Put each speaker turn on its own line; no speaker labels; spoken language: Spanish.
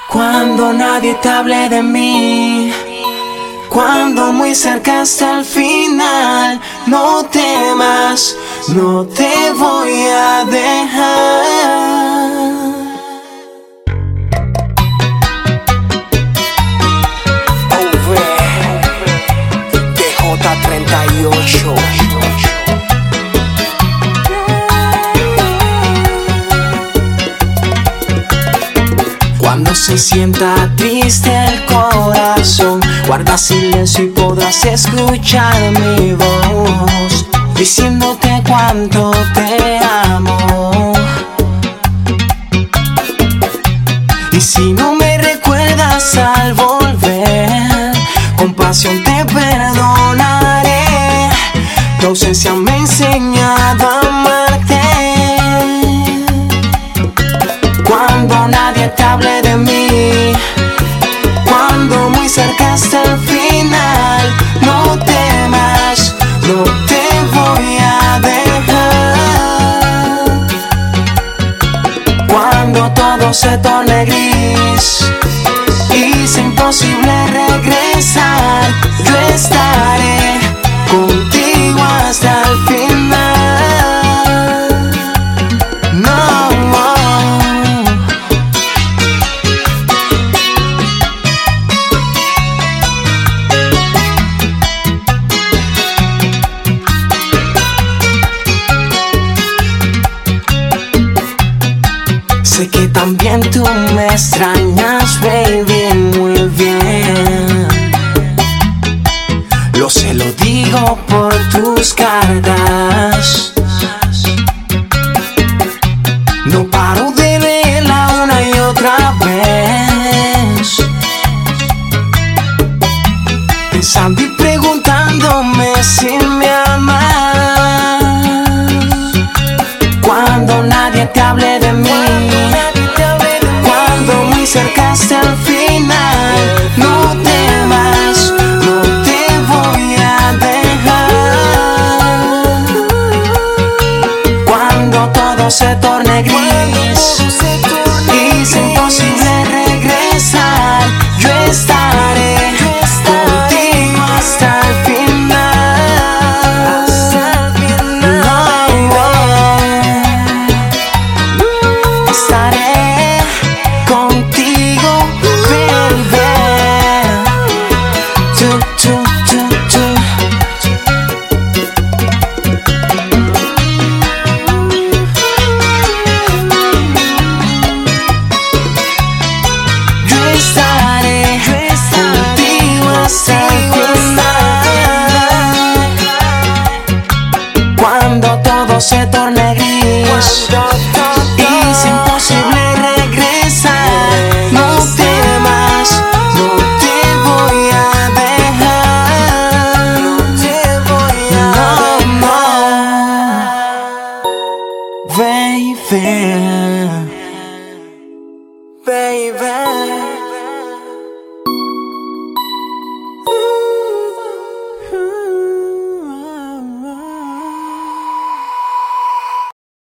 Cuando nadie te hable de mí, cuando muy cerca hasta el final, no temas, no te voy a dejar.
DJ38.
Cuando se sienta triste el corazón, guarda silencio y podrás escuchar mi voz, diciéndote cuánto te amo. Y si no me recuerdas al volver, con pasión te perdonaré. Tu ausencia me ha enseñado a amarte. Cuando nadie te hable de mí, cuando muy cerca hasta el final, no temas, no te voy a dejar. Cuando todo se torne gris y sea imposible regresar, yo estaré contigo hasta el final. Sé que también tú me extrañas, baby, muy bien. Lo sé, lo digo por tus cartas. No paro de verla una y otra vez, pensando y preguntándome si me amas. Cuando nadie te hable de mí, cuando muy cerca hasta el final, no temas, no te voy a dejar. Cuando todo se torne gris y sea imposible regresar, yo estaré contigo hasta el final. Estaré contigo, baby. Yo estaré contigo hasta el final. Cuando todo se torne gris y sea imposible regresar, no temas, no te voy a dejar. No te voy a dejar, baby, baby.